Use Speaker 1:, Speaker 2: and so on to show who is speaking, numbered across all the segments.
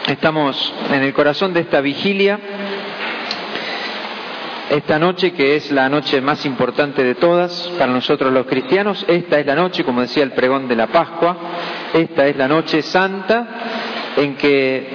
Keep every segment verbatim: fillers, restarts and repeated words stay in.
Speaker 1: Estamos en el corazón de esta vigilia, esta noche que es la noche más importante de todas para nosotros los cristianos. Esta es la noche, como decía el pregón de la Pascua, esta es la noche santa en que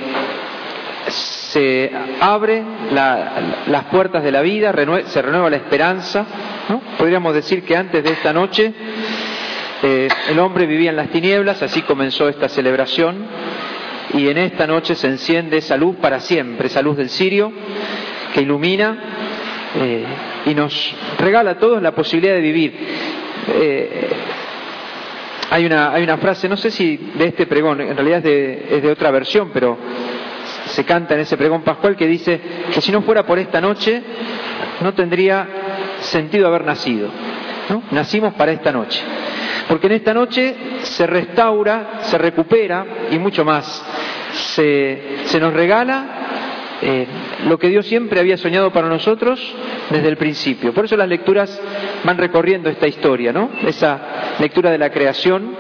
Speaker 1: se abren la, las puertas de la vida, renue, se renueva la esperanza, ¿no? Podríamos decir que antes de esta noche eh, el hombre vivía en las tinieblas, así comenzó esta celebración, y en esta noche se enciende esa luz para siempre, esa luz del cirio que ilumina eh, y nos regala a todos la posibilidad de vivir. Eh, hay una, hay una frase, no sé si de este pregón, en realidad es de, es de otra versión, pero se canta en ese pregón pascual, que dice que si no fuera por esta noche no tendría sentido haber nacido, ¿no? Nacimos para esta noche, porque en esta noche se restaura, se recupera y mucho más, se, se nos regala eh, lo que Dios siempre había soñado para nosotros desde el principio. Por eso las lecturas van recorriendo esta historia, ¿no? Esa lectura de la creación,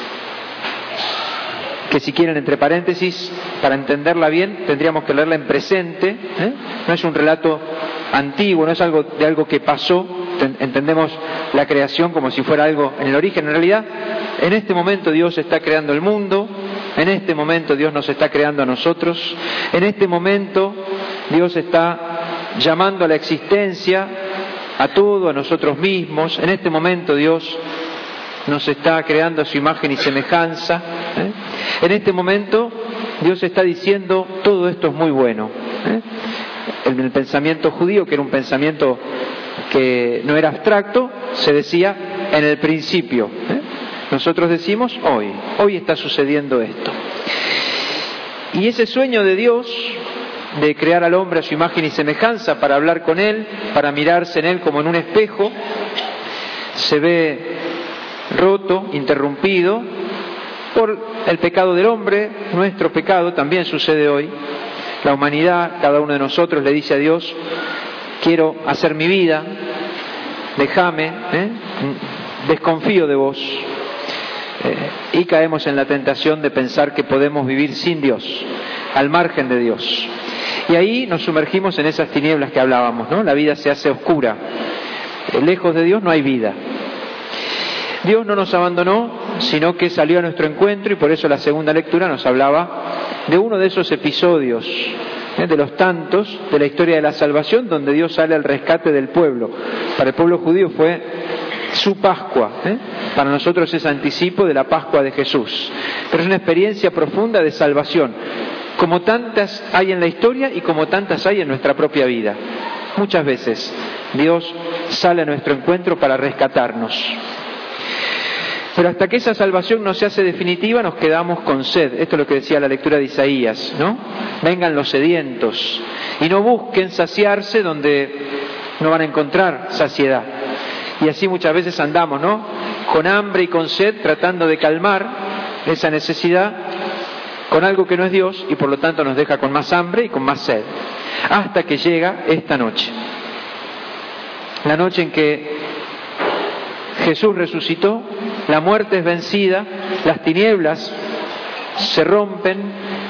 Speaker 1: que si quieren, entre paréntesis, para entenderla bien, tendríamos que leerla en presente, ¿eh? No es un relato antiguo, no es algo de algo que pasó. Entendemos la creación como si fuera algo en el origen. En realidad, en este momento Dios está creando el mundo, en este momento Dios nos está creando a nosotros, en este momento Dios está llamando a la existencia a todo, a nosotros mismos, en este momento Dios nos está creando a su imagen y semejanza, ¿eh? En este momento Dios está diciendo todo esto es muy bueno, ¿eh? En el pensamiento judío, que era un pensamiento que no era abstracto, se decía en el principio, ¿eh? Nosotros decimos hoy, hoy está sucediendo esto. Y ese sueño de Dios de crear al hombre a su imagen y semejanza para hablar con él, para mirarse en él como en un espejo, se ve roto, interrumpido por el pecado del hombre. Nuestro pecado también sucede hoy. La humanidad, cada uno de nosotros le dice a Dios: quiero hacer mi vida, déjame, ¿eh? desconfío de vos. Eh, y caemos en la tentación de pensar que podemos vivir sin Dios, al margen de Dios. Y ahí nos sumergimos en esas tinieblas que hablábamos, ¿no? La vida se hace oscura. Eh, lejos de Dios no hay vida. Dios no nos abandonó, sino que salió a nuestro encuentro, y por eso la segunda lectura nos hablaba de uno de esos episodios, ¿eh? de los tantos de la historia de la salvación, donde Dios sale al rescate del pueblo. Para el pueblo judío fue su Pascua, ¿eh? Para nosotros es anticipo de la Pascua de Jesús, pero es una experiencia profunda de salvación, como tantas hay en la historia y como tantas hay en nuestra propia vida. Muchas veces Dios sale a nuestro encuentro para rescatarnos. Pero hasta que esa salvación no se hace definitiva, nos quedamos con sed. Esto es lo que decía la lectura de Isaías, ¿no? Vengan los sedientos y no busquen saciarse donde no van a encontrar saciedad. Y así muchas veces andamos, ¿no? Con hambre y con sed, tratando de calmar esa necesidad con algo que no es Dios, y por lo tanto nos deja con más hambre y con más sed. Hasta que llega esta noche. La noche en que Jesús resucitó, la muerte es vencida, las tinieblas se rompen,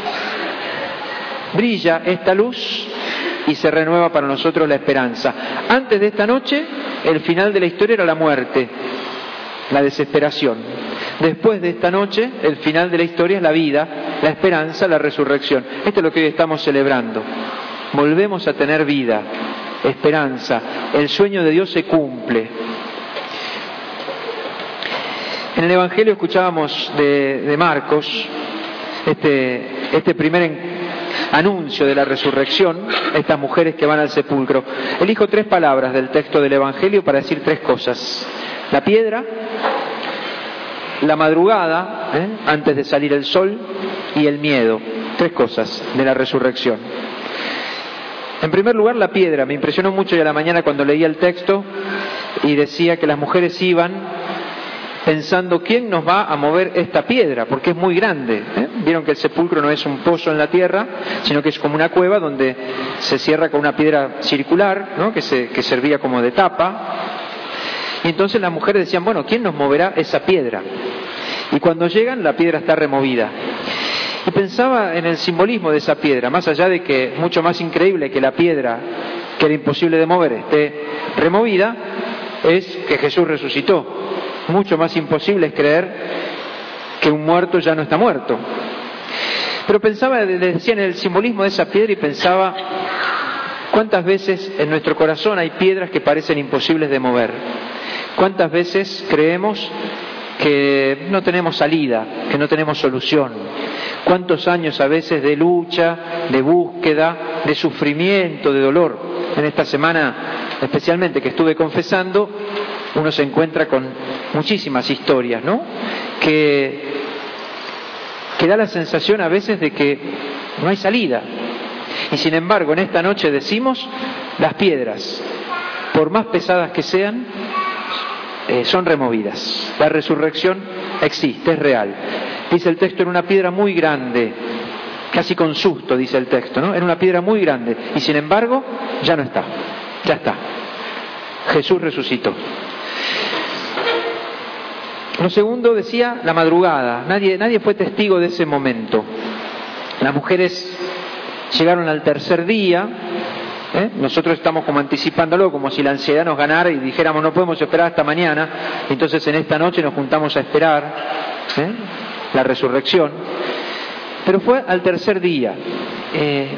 Speaker 1: brilla esta luz y se renueva para nosotros la esperanza. Antes de esta noche, el final de la historia era la muerte, la desesperación. Después de esta noche, el final de la historia es la vida, la esperanza, la resurrección. Esto es lo que hoy estamos celebrando. Volvemos a tener vida, esperanza. El sueño de Dios se cumple. En el Evangelio escuchábamos de, de Marcos este, este primer en, anuncio de la resurrección, estas mujeres que van al sepulcro. Elijo tres palabras del texto del Evangelio para decir tres cosas: la piedra, la madrugada, ¿eh? antes de salir el sol, y el miedo. Tres cosas de la resurrección. En primer lugar, la piedra. Me impresionó mucho hoy a la mañana cuando leía el texto y decía que las mujeres iban pensando: ¿quién nos va a mover esta piedra? Porque es muy grande, ¿eh? Vieron que el sepulcro no es un pozo en la tierra, sino que es como una cueva donde se cierra con una piedra circular, ¿no? que, se, que servía como de tapa. Y entonces las mujeres decían: bueno, ¿quién nos moverá esa piedra? Y cuando llegan, la piedra está removida. Y pensaba en el simbolismo de esa piedra, más allá de que mucho más increíble que la piedra, que era imposible de mover, esté removida, es que Jesús resucitó. Mucho más imposible es creer que un muerto ya no está muerto. Pero pensaba, les decía, en el simbolismo de esa piedra y pensaba cuántas veces en nuestro corazón hay piedras que parecen imposibles de mover. Cuántas veces creemos que no tenemos salida, que no tenemos solución. Cuántos años a veces de lucha, de búsqueda, de sufrimiento, de dolor. En esta semana, especialmente que estuve confesando, uno se encuentra con muchísimas historias, ¿no? Que, que da la sensación a veces de que no hay salida. Y sin embargo, en esta noche decimos, las piedras, por más pesadas que sean, eh, son removidas. La resurrección existe, es real. Dice el texto, era una piedra muy grande, casi con susto, dice el texto, ¿no? Era una piedra muy grande, y sin embargo, ya no está, ya está. Jesús resucitó. Lo segundo, decía, la madrugada. Nadie, nadie fue testigo de ese momento. Las mujeres llegaron al tercer día, ¿eh? Nosotros estamos como anticipándolo, como si la ansiedad nos ganara y dijéramos no podemos esperar hasta mañana, entonces en esta noche nos juntamos a esperar, ¿eh? la resurrección. Pero fue al tercer día, eh,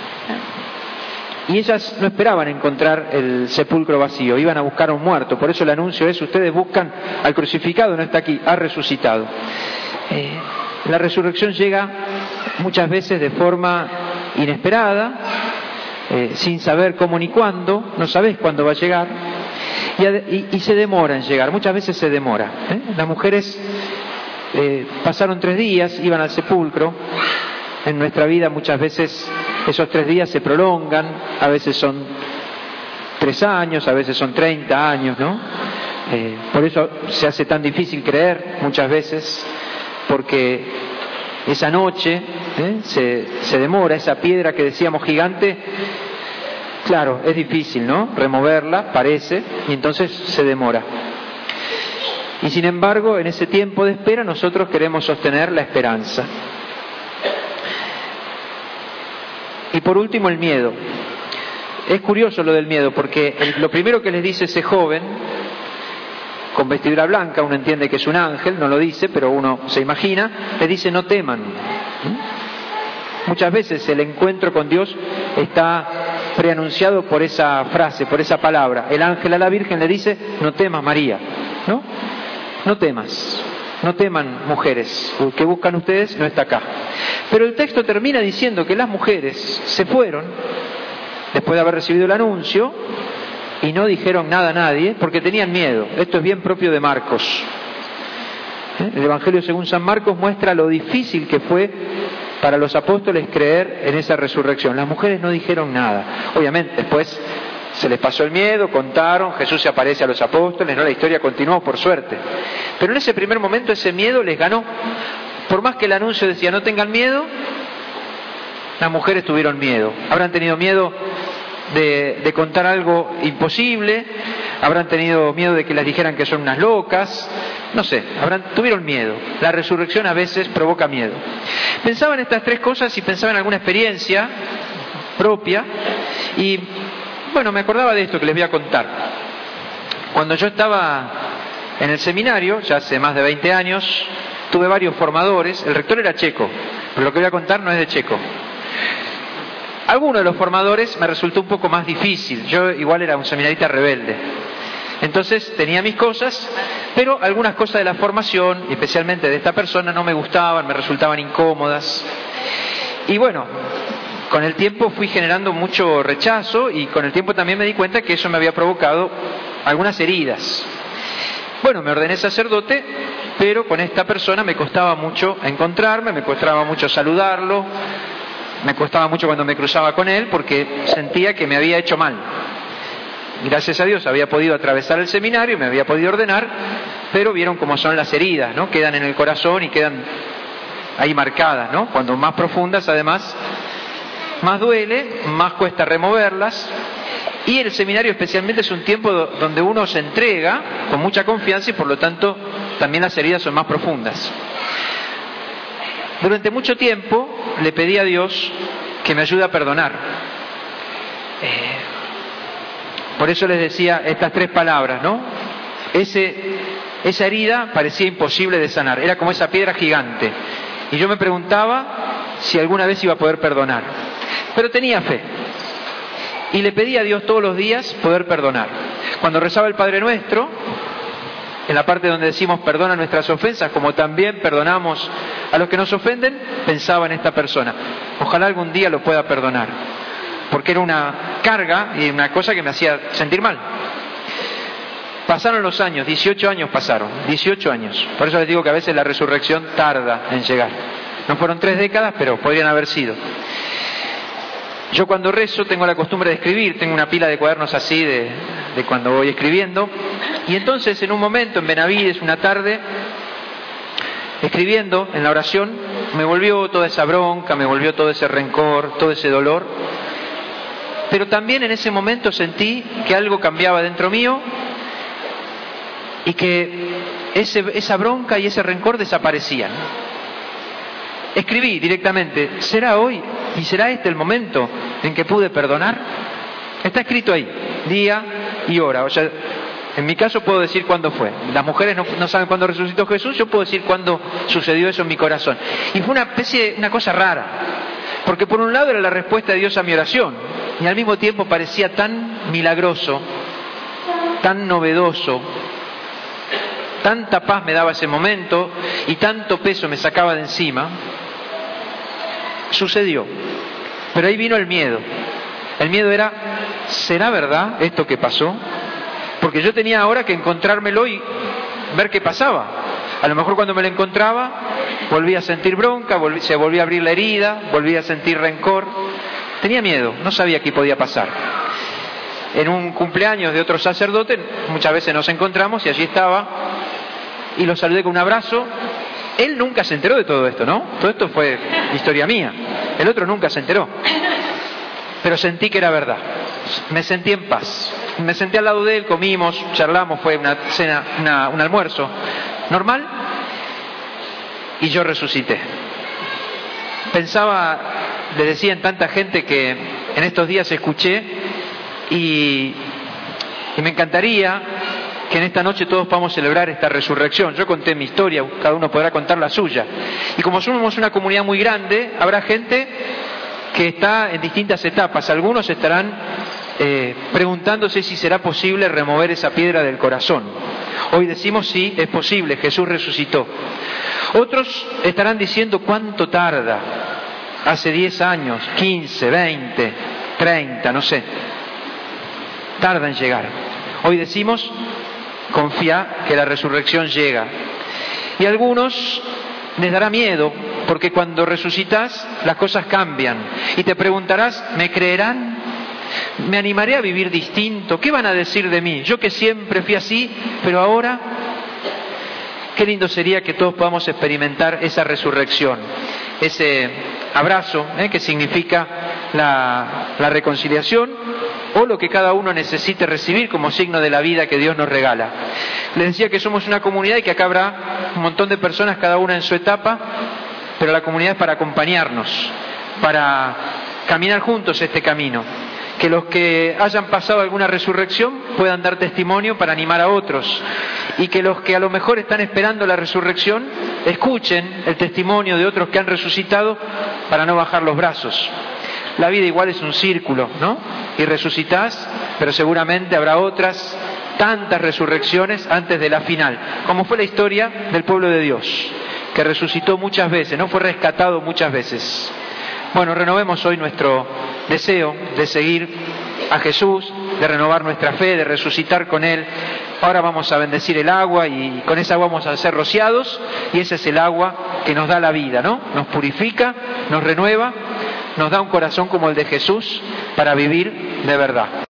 Speaker 1: y ellas no esperaban encontrar el sepulcro vacío, iban a buscar a un muerto. Por eso el anuncio es, ustedes buscan al crucificado, no está aquí, ha resucitado. Eh, la resurrección llega muchas veces de forma inesperada, eh, sin saber cómo ni cuándo, no sabés cuándo va a llegar, y, y, y se demora en llegar, muchas veces se demora. ¿eh? Las mujeres eh, pasaron tres días, iban al sepulcro. En nuestra vida muchas veces esos tres días se prolongan, a veces son tres años, a veces son treinta años, ¿no? Eh, por eso se hace tan difícil creer muchas veces, porque esa noche ¿eh? se, se demora, esa piedra que decíamos gigante, claro, es difícil, ¿no? Removerla, parece, y entonces se demora. Y sin embargo, en ese tiempo de espera nosotros queremos sostener la esperanza. Y por último, el miedo. Es curioso lo del miedo, porque el, lo primero que les dice ese joven, con vestidura blanca, uno entiende que es un ángel, no lo dice, pero uno se imagina, le dice no teman. ¿Mm? Muchas veces el encuentro con Dios está preanunciado por esa frase, por esa palabra. El ángel a la Virgen le dice, no temas, María, ¿no? No temas. No teman, mujeres, el que buscan ustedes no está acá. Pero el texto termina diciendo que las mujeres se fueron después de haber recibido el anuncio y no dijeron nada a nadie porque tenían miedo. Esto es bien propio de Marcos. ¿Eh? El Evangelio según San Marcos muestra lo difícil que fue para los apóstoles creer en esa resurrección. Las mujeres no dijeron nada. Obviamente después se les pasó el miedo, contaron, Jesús se aparece a los apóstoles, ¿no? La historia continuó, por suerte. Pero en ese primer momento ese miedo les ganó. Por más que el anuncio decía no tengan miedo, las mujeres tuvieron miedo. Habrán tenido miedo de, de contar algo imposible, habrán tenido miedo de que les dijeran que son unas locas, no sé, habrán, tuvieron miedo. La resurrección a veces provoca miedo. Pensaba en estas tres cosas y pensaba en alguna experiencia propia y bueno, me acordaba de esto que les voy a contar. Cuando yo estaba en el seminario, ya hace más de veinte años, tuve varios formadores. El rector era checo, pero lo que voy a contar no es de checo. Alguno de los formadores me resultó un poco más difícil. Yo igual era un seminarista rebelde. Entonces tenía mis cosas, pero algunas cosas de la formación, y especialmente de esta persona, no me gustaban, me resultaban incómodas. Y bueno, con el tiempo fui generando mucho rechazo y con el tiempo también me di cuenta que eso me había provocado algunas heridas. Bueno, me ordené sacerdote, pero con esta persona me costaba mucho encontrarme, me costaba mucho saludarlo, me costaba mucho cuando me cruzaba con él porque sentía que me había hecho mal. Gracias a Dios había podido atravesar el seminario y me había podido ordenar, pero vieron cómo son las heridas, ¿no? Quedan en el corazón y quedan ahí marcadas, ¿no? Cuando más profundas, además, más duele, más cuesta removerlas. Y el seminario especialmente es un tiempo donde uno se entrega con mucha confianza y por lo tanto también las heridas son más profundas. Durante mucho tiempo le pedí a Dios que me ayude a perdonar. Eh, por eso les decía estas tres palabras, ¿no? Ese, esa herida parecía imposible de sanar, era como esa piedra gigante. Y yo me preguntaba si alguna vez iba a poder perdonar. Pero tenía fe. Y le pedí a Dios todos los días poder perdonar. Cuando rezaba el Padre Nuestro, en la parte donde decimos perdona nuestras ofensas, como también perdonamos a los que nos ofenden, pensaba en esta persona. Ojalá algún día lo pueda perdonar. Porque era una carga y una cosa que me hacía sentir mal. Pasaron los años, dieciocho años pasaron, dieciocho años. Por eso les digo que a veces la resurrección tarda en llegar. No fueron tres décadas, pero podrían haber sido. Yo cuando rezo tengo la costumbre de escribir, tengo una pila de cuadernos así de, de cuando voy escribiendo. Y entonces en un momento en Benavides, una tarde, escribiendo en la oración, me volvió toda esa bronca, me volvió todo ese rencor, todo ese dolor. Pero también en ese momento sentí que algo cambiaba dentro mío y que ese, esa bronca y ese rencor desaparecían. Escribí directamente, ¿será hoy y será este el momento en que pude perdonar? Está escrito ahí, día y hora. O sea, en mi caso puedo decir cuándo fue. Las mujeres no, no saben cuándo resucitó Jesús, yo puedo decir cuándo sucedió eso en mi corazón. Y fue una especie, una cosa rara, porque por un lado era la respuesta de Dios a mi oración, y al mismo tiempo parecía tan milagroso, tan novedoso, tanta paz me daba ese momento y tanto peso me sacaba de encima. Sucedió, pero ahí vino el miedo. El miedo era, ¿será verdad esto que pasó? Porque yo tenía ahora que encontrármelo y ver qué pasaba. A lo mejor cuando me lo encontraba volvía a sentir bronca, volví, se volvía a abrir la herida, volvía a sentir rencor. Tenía miedo, no sabía qué podía pasar. En un cumpleaños de otro sacerdote muchas veces nos encontramos y allí estaba y lo saludé con un abrazo. Él nunca se enteró de todo esto, ¿no? Todo esto fue historia mía. El otro nunca se enteró. Pero sentí que era verdad. Me sentí en paz. Me senté al lado de él, comimos, charlamos, fue una cena, una, un almuerzo normal. Y yo resucité. Pensaba, le decían tanta gente que en estos días escuché y, y me encantaría que en esta noche todos podamos celebrar esta resurrección. Yo conté mi historia, cada uno podrá contar la suya. Y como somos una comunidad muy grande, habrá gente que está en distintas etapas. Algunos estarán eh, preguntándose si será posible remover esa piedra del corazón. Hoy decimos sí, es posible, Jesús resucitó. Otros estarán diciendo cuánto tarda. Hace diez años, quince, veinte, treinta, no sé. Tarda en llegar. Hoy decimos, confía que la resurrección llega. Y a algunos les dará miedo, porque cuando resucitas las cosas cambian. Y te preguntarás, ¿me creerán? ¿Me animaré a vivir distinto? ¿Qué van a decir de mí? Yo que siempre fui así, pero ahora... Qué lindo sería que todos podamos experimentar esa resurrección, ese abrazo, ¿eh? que significa la, la reconciliación, o lo que cada uno necesite recibir como signo de la vida que Dios nos regala. Les decía que somos una comunidad y que acá habrá un montón de personas, cada una en su etapa, pero la comunidad es para acompañarnos, para caminar juntos este camino. Que los que hayan pasado alguna resurrección puedan dar testimonio para animar a otros. Y que los que a lo mejor están esperando la resurrección escuchen el testimonio de otros que han resucitado para no bajar los brazos. La vida igual es un círculo, ¿no? Y resucitás, pero seguramente habrá otras tantas resurrecciones antes de la final. Como fue la historia del pueblo de Dios, que resucitó muchas veces, no fue rescatado muchas veces. Bueno, renovemos hoy nuestro deseo de seguir a Jesús, de renovar nuestra fe, de resucitar con Él. Ahora vamos a bendecir el agua y con esa agua vamos a ser rociados y ese es el agua que nos da la vida, ¿no? Nos purifica, nos renueva, nos da un corazón como el de Jesús para vivir de verdad.